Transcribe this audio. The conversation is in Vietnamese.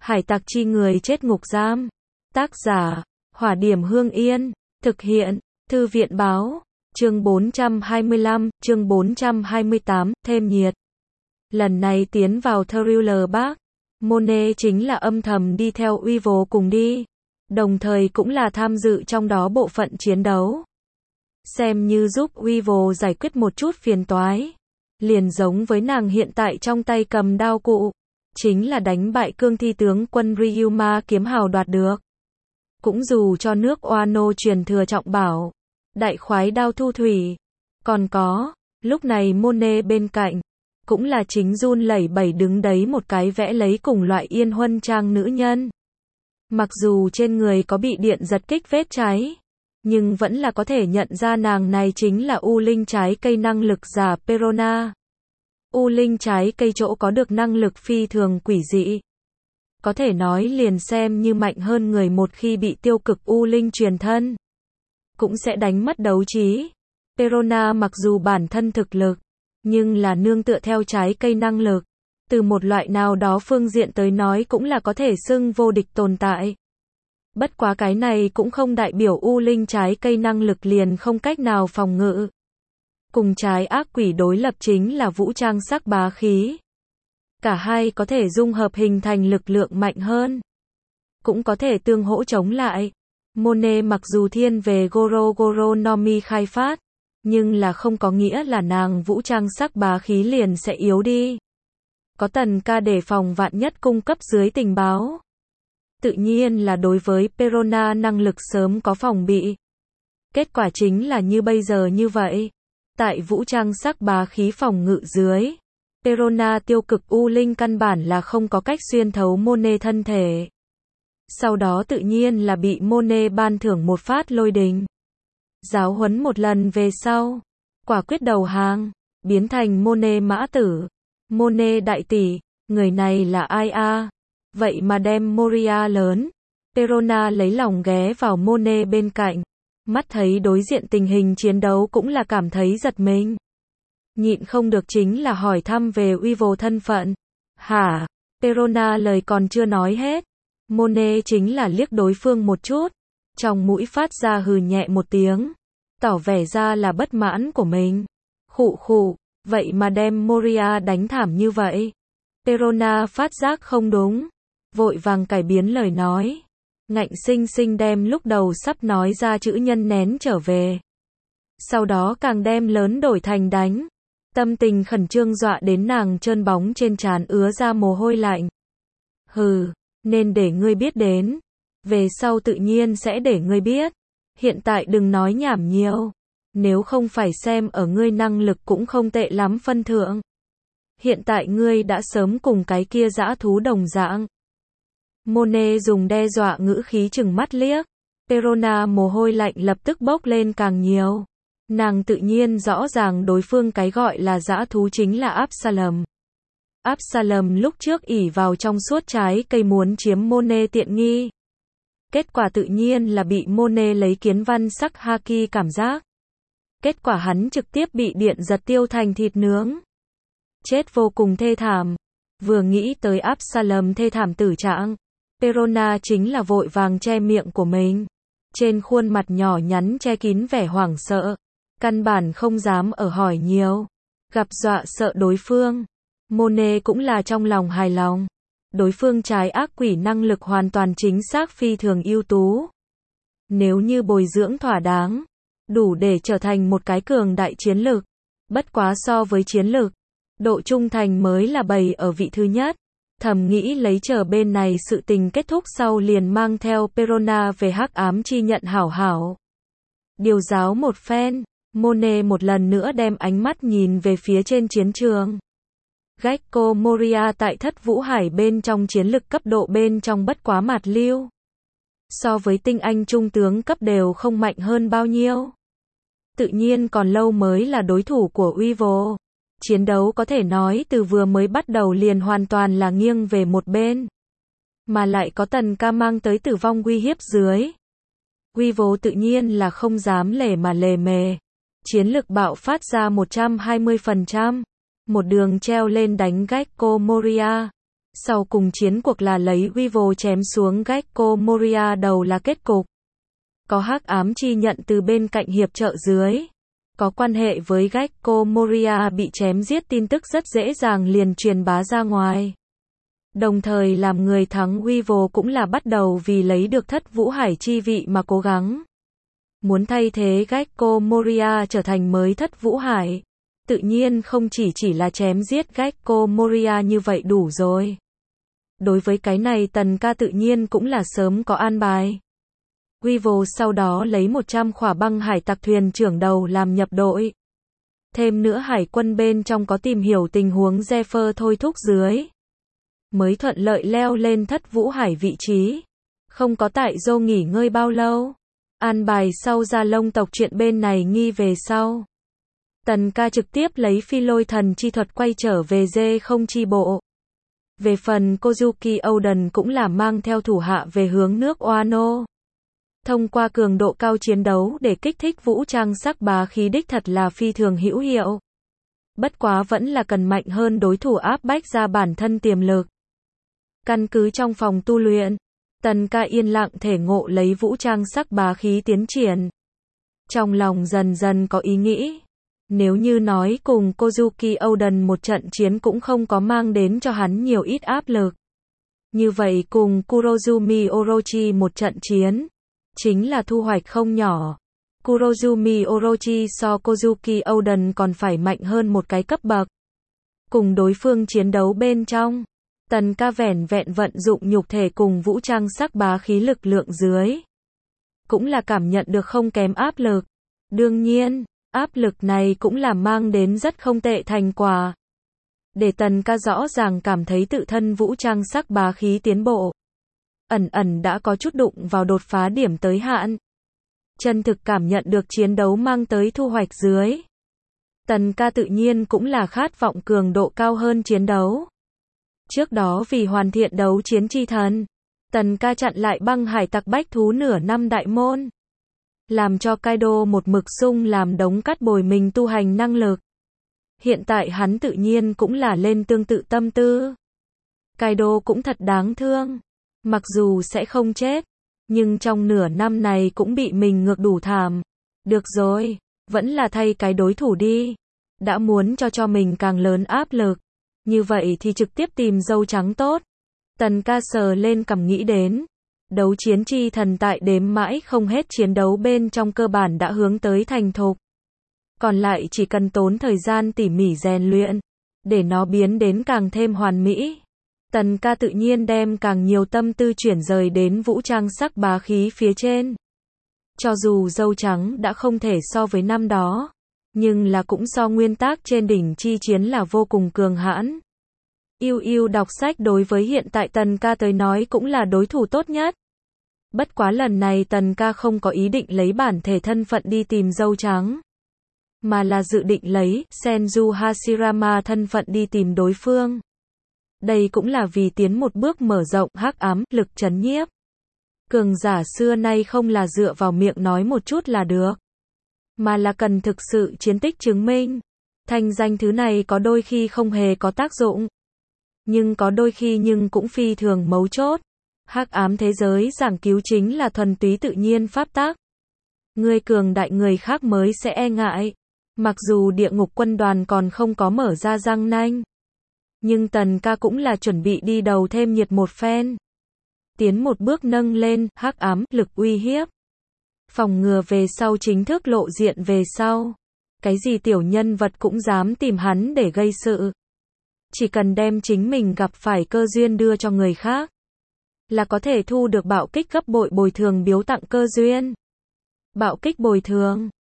Hải tặc chi người chết ngục giam. Tác giả, Hỏa Điểm Hương Yên. Thực hiện, Thư viện báo. Chương 425, chương 428, thêm nhiệt. Lần này tiến vào Thriller Bark, Monet chính là âm thầm đi theo Weevil cùng đi, đồng thời cũng là tham dự trong đó bộ phận chiến đấu. Xem như giúp Weevil giải quyết một chút phiền toái. Liền giống với nàng hiện tại trong tay cầm đao cụ, chính là đánh bại cương thi tướng quân Ryuma kiếm hào đoạt được. Cũng dù cho nước Wano truyền thừa trọng bảo, đại khoái đao thu thủy. Còn có, lúc này Monet bên cạnh, cũng là chính run lẩy bẩy đứng đấy một cái vẽ lấy cùng loại yên huân trang nữ nhân. Mặc dù trên người có bị điện giật kích vết cháy, nhưng vẫn là có thể nhận ra nàng này chính là U Linh trái cây năng lực giả Perona. U Linh trái cây chỗ có được năng lực phi thường quỷ dị. Có thể nói liền xem như mạnh hơn người một khi bị tiêu cực U Linh truyền thân, cũng sẽ đánh mất đấu trí. Perona mặc dù bản thân thực lực, nhưng là nương tựa theo trái cây năng lực. Từ một loại nào đó phương diện tới nói cũng là có thể xưng vô địch tồn tại. Bất quá cái này cũng không đại biểu U Linh trái cây năng lực liền không cách nào phòng ngự. Cùng trái ác quỷ đối lập chính là vũ trang sắc bá khí. Cả hai có thể dung hợp hình thành lực lượng mạnh hơn, cũng có thể tương hỗ chống lại. Monet mặc dù thiên về Goro Goro no Mi khai phát, nhưng là không có nghĩa là nàng vũ trang sắc bá khí liền sẽ yếu đi. Có Tần Ca để phòng vạn nhất cung cấp dưới tình báo. Tự nhiên là đối với Perona năng lực sớm có phòng bị. Kết quả chính là như bây giờ như vậy. Tại vũ trang sắc bá khí phòng ngự dưới, Perona tiêu cực U Linh căn bản là không có cách xuyên thấu Monet thân thể. Sau đó tự nhiên là bị Monet ban thưởng một phát lôi đình. Giáo huấn một lần về sau, quả quyết đầu hàng, biến thành Monet mã tử. Monet đại tỷ, người này là ai a? Vậy mà đem Moria lớn. Perona lấy lòng ghé vào Monet bên cạnh. Mắt thấy đối diện tình hình chiến đấu cũng là cảm thấy giật mình. Nhịn không được chính là hỏi thăm về Weevil thân phận. Hả? Perona lời còn chưa nói hết. Monet chính là liếc đối phương một chút. Trong mũi phát ra hừ nhẹ một tiếng. Tỏ vẻ ra là bất mãn của mình. Khụ khụ, vậy mà đem Moria đánh thảm như vậy. Perona phát giác không đúng. Vội vàng cải biến lời nói. Ngạnh sinh sinh đem lúc đầu sắp nói ra chữ nhân nén trở về. Sau đó càng đem lớn đổi thành đánh. Tâm tình khẩn trương dọa đến nàng trơn bóng trên trán ứa ra mồ hôi lạnh. Hừ, nên để ngươi biết đến. Về sau tự nhiên sẽ để ngươi biết. Hiện tại đừng nói nhảm nhiều. Nếu không phải xem ở ngươi năng lực cũng không tệ lắm phân thượng. Hiện tại ngươi đã sớm cùng cái kia dã thú đồng dạng. Monet dùng đe dọa ngữ khí chừng mắt liếc. Perona mồ hôi lạnh lập tức bốc lên càng nhiều. Nàng tự nhiên rõ ràng đối phương cái gọi là dã thú chính là Absalom. Absalom lúc trước ỷ vào trong suốt trái cây muốn chiếm Monet tiện nghi. Kết quả tự nhiên là bị Monet lấy kiến văn sắc haki cảm giác. Kết quả hắn trực tiếp bị điện giật tiêu thành thịt nướng. Chết vô cùng thê thảm. Vừa nghĩ tới Absalom thê thảm tử trạng, Perona chính là vội vàng che miệng của mình. Trên khuôn mặt nhỏ nhắn che kín vẻ hoảng sợ. Căn bản không dám ở hỏi nhiều. Gặp dọa sợ đối phương. Monet cũng là trong lòng hài lòng. Đối phương trái ác quỷ năng lực hoàn toàn chính xác phi thường ưu tú. Nếu như bồi dưỡng thỏa đáng, đủ để trở thành một cái cường đại chiến lực. Bất quá so với chiến lực, độ trung thành mới là bày ở vị thứ nhất. Thầm nghĩ lấy chờ bên này sự tình kết thúc sau liền mang theo Perona về hắc ám chi nhận hảo hảo. Điều giáo một phen, Monet một lần nữa đem ánh mắt nhìn về phía trên chiến trường. Gecko Moria tại Thất Vũ Hải bên trong chiến lực cấp độ bên trong bất quá mạt lưu. So với tinh anh trung tướng cấp đều không mạnh hơn bao nhiêu. Tự nhiên còn lâu mới là đối thủ của Weevil. Chiến đấu có thể nói từ vừa mới bắt đầu liền hoàn toàn là nghiêng về một bên. Mà lại có Tần Ca mang tới tử vong uy hiếp dưới. Weevil tự nhiên là không dám lề mà lề mề. Chiến lực bạo phát ra 120%. Một đường treo lên đánh Gecko Moria. Sau cùng chiến cuộc là lấy Weevil chém xuống Gecko Moria đầu là kết cục. Có hắc ám chi nhận từ bên cạnh hiệp trợ dưới. Có quan hệ với Gecko Moria bị chém giết tin tức rất dễ dàng liền truyền bá ra ngoài. Đồng thời làm người thắng Weevil cũng là bắt đầu vì lấy được Thất Vũ Hải chi vị mà cố gắng. Muốn thay thế Gecko Moria trở thành mới Thất Vũ Hải. Tự nhiên không chỉ là chém giết Gecko Moria như vậy đủ rồi. Đối với cái này Tần Ca tự nhiên cũng là sớm có an bài. Weevil sau đó lấy 100 khỏa băng hải tặc thuyền trưởng đầu làm nhập đội. Thêm nữa hải quân bên trong có tìm hiểu tình huống Zephyr thôi thúc dưới. Mới thuận lợi leo lên Thất Vũ Hải vị trí. Không có tại Dô nghỉ ngơi bao lâu. An bài sau ra Long tộc chuyện bên này nghi về sau. Tần Ca trực tiếp lấy phi lôi thần chi thuật quay trở về D0 chi bộ. Về phần Kozuki Oden cũng là mang theo thủ hạ về hướng nước Wano. Thông qua cường độ cao chiến đấu để kích thích vũ trang sắc bá khí đích thật là phi thường hữu hiệu. Bất quá vẫn là cần mạnh hơn đối thủ áp bách ra bản thân tiềm lực. Căn cứ trong phòng tu luyện, Tần Ca yên lặng thể ngộ lấy vũ trang sắc bá khí tiến triển. Trong lòng dần dần có ý nghĩ. Nếu như nói cùng Kozuki Oden một trận chiến cũng không có mang đến cho hắn nhiều ít áp lực. Như vậy cùng Kurozumi Orochi một trận chiến, chính là thu hoạch không nhỏ. Kurozumi Orochi so Kozuki Oden còn phải mạnh hơn một cái cấp bậc. Cùng đối phương chiến đấu bên trong, Tần Ca vẻn vẹn vận dụng nhục thể cùng vũ trang sắc bá khí lực lượng dưới. Cũng là cảm nhận được không kém áp lực. Đương nhiên, áp lực này cũng là mang đến rất không tệ thành quả. Để Tần Ca rõ ràng cảm thấy tự thân vũ trang sắc bá khí tiến bộ. Ẩn đã có chút đụng vào đột phá điểm tới hạn. Chân thực cảm nhận được chiến đấu mang tới thu hoạch dưới. Tần Ca tự nhiên cũng là khát vọng cường độ cao hơn chiến đấu. Trước đó vì hoàn thiện đấu chiến chi thần, Tần Ca chặn lại băng hải tặc bách thú nửa năm đại môn. Làm cho Kaido một mực sung làm đống cắt bồi mình tu hành năng lực. Hiện tại hắn tự nhiên cũng là lên tương tự tâm tư. Kaido cũng thật đáng thương. Mặc dù sẽ không chết, nhưng trong nửa năm này cũng bị mình ngược đủ thảm. Được rồi, vẫn là thay cái đối thủ đi. Đã muốn cho mình càng lớn áp lực. Như vậy thì trực tiếp tìm dâu trắng tốt. Tần Ca sờ lên cằm nghĩ đến. Đấu chiến chi thần tại đếm mãi không hết chiến đấu bên trong cơ bản đã hướng tới thành thục. Còn lại chỉ cần tốn thời gian tỉ mỉ rèn luyện, để nó biến đến càng thêm hoàn mỹ. Tần Ca tự nhiên đem càng nhiều tâm tư chuyển rời đến vũ trang sắc bá khí phía trên. Cho dù dâu trắng đã không thể so với năm đó, nhưng là cũng so nguyên tắc trên đỉnh chi chiến là vô cùng cường hãn. Yêu đọc sách đối với hiện tại Tần Ca tới nói cũng là đối thủ tốt nhất. Bất quá lần này Tần Ca không có ý định lấy bản thể thân phận đi tìm dâu trắng, mà là dự định lấy Senju Hashirama thân phận đi tìm đối phương. Đây cũng là vì tiến một bước mở rộng hắc ám lực trấn nhiếp. Cường giả xưa nay không là dựa vào miệng nói một chút là được, mà là cần thực sự chiến tích chứng minh. Thanh danh thứ này có đôi khi không hề có tác dụng, nhưng có đôi khi nhưng cũng phi thường mấu chốt. Hắc ám thế giới giảng cứu chính là thuần túy tự nhiên pháp tắc. Người cường đại người khác mới sẽ e ngại. Mặc dù địa ngục quân đoàn còn không có mở ra răng nanh, nhưng Tần Ca cũng là chuẩn bị đi đầu thêm nhiệt một phen. Tiến một bước nâng lên hắc ám lực uy hiếp. Phòng ngừa về sau chính thức lộ diện về sau. Cái gì tiểu nhân vật cũng dám tìm hắn để gây sự. Chỉ cần đem chính mình gặp phải cơ duyên đưa cho người khác, là có thể thu được bạo kích gấp bội bồi thường biếu tặng cơ duyên. Bạo kích bồi thường